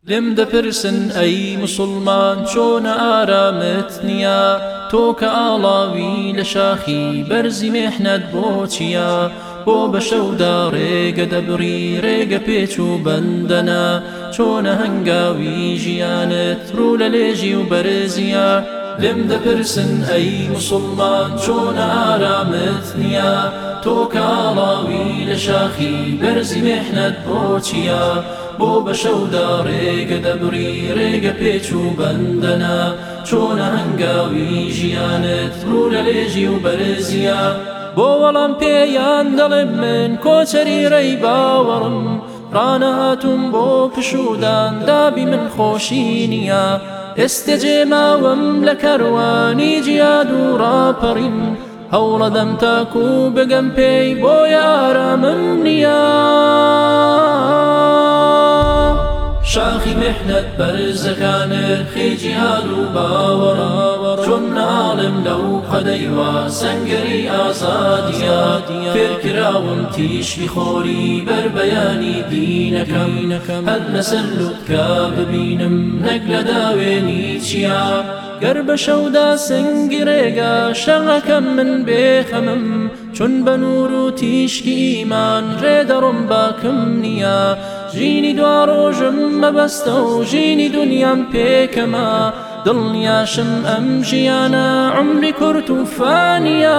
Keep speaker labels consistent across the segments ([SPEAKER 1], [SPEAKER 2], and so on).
[SPEAKER 1] لێم دەپرسن ئەی موسڵمان چۆنە ئارامت نییە تۆ کە ئاڵاوی لە شاخی بەرزی مێحنەت بۆ چییە بۆ بە شەودا ڕێگە دەبڕی ڕێگە پێچ و بەندەنە چۆنە هەنگاوی ژیانت ڕوو لە لێژی و بەرزیە لێم دەپرسن ئەی موسڵمان چۆنە ئارامت نییە تۆ کە ئاڵاوی لە شاخی بەرزی مێحنەت بۆ چییە بۆ بە شەودا ڕێگە دەبڕی ڕێگە پێچ و بەندەنە چۆنە هەنگاوی ژیانت ڕوو لە لێژی و بەرزیە بۆ وەڵام پێیان دەڵێم من کۆچەری ڕێی باوەڕم ڕانەهاتوم بۆ پشودان دابی من خۆشی نییە ئێستە جێماوەم لە کەروانی جیاد و ڕاپەڕیم هەوڵەدەم تاکو بگەم پێی بۆیە ئارامم نییە شاخی مێحنەت بەرزەکانت خێجی هاد و باوەڕە چۆن ناڵم لەو قەدەیوە سەنگەری ئازادیە فێرکراوم تیشی خۆری بەربەیانی دینەکەم هەر لەسەر لوتکە ببینم نەک لە داوێنی چییە گەر بە شەودا سنگی ڕێگە شەڕەکەم من بێخەمم چون بە نور و تیشکی ئیمان ڕێدەڕۆم باکم نییە ژینی دوا ڕۆژم مەبەستە و ژینی دونیام پێکەمە دڵنیاشم ئەم ژیانە عمری کورت و فانیە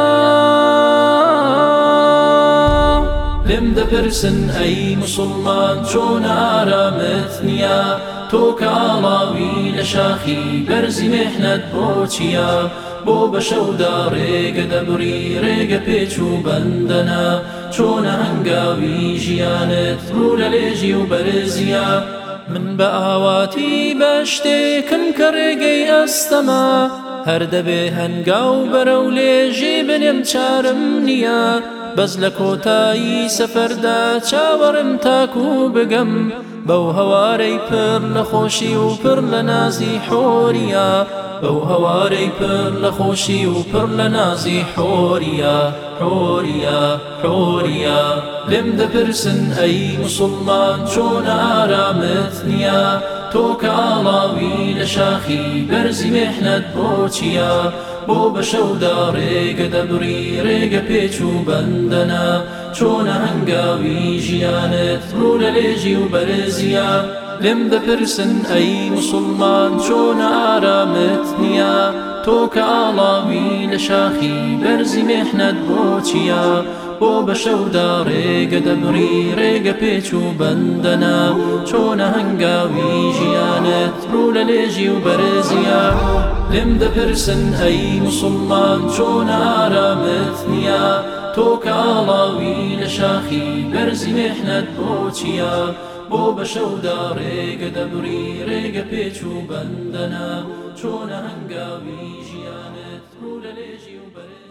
[SPEAKER 1] لێم دەپرسن ئەی موسڵمان چۆنە ئارامت نییە تۆ کە ئاڵاوی لە شاخی بەرزی مێحنەت بۆ چییە بۆ بە شەودا ڕێگە دەبڕی ڕێگە پێچ و بەندەنە چۆنە هەنگاوی ژیانت ڕوو لە لێژی و بەرزیە من بە ئاواتی بە شتێکم کە ڕێگەی ئەستەما هەر دەبێ هەنگاو بەرەو لێژی بنێم چارم نییە بەس لە کۆتایی سەفەردا چاوەڕم تاکو بگەم بەو هەوارەی پڕ لە خۆشی و پڕ لە نازی حۆریە بەو هەوارەی پڕ لە خۆشی و پڕ لە نازی حۆریە حۆریە حۆریە لێم دەپرسن ئەی موسڵمان چۆنە ئارامت نییە تۆ کە ئاڵاوی لە شاخی بەرزی مێحنەت بۆ چییە بۆ بە شەودا ڕێگە دەبڕی ڕێگە پێچ و بەندەنە چۆنە هەنگاوی ژیانت ڕوو لە لێژی و بەرزیە لێم دەپرسن ئەی موسڵمان چۆنە ئارامت نییە تۆ کە ئاڵاوی لە شاخی بەرزی مێحنەت بۆ چییە بۆ بە شەودا ڕێگە دەبڕی ڕێگە پێچ و بەندەنە چۆنە هەنگاوی ژیانت ڕوو لە لێژی و بەرزیە لێم دەپرسن ئەی موسڵمان چۆنە ئارامت نییە تۆ کە ئاڵاوی لە شاخی بەرزی مێحنەت بۆ چییە بۆ بە شەودا ڕێگە دەبڕی ڕێگە پێچ و بەندەنە چۆنە هەنگاوی ژیانت ڕوو لە لێژی و بەرزیە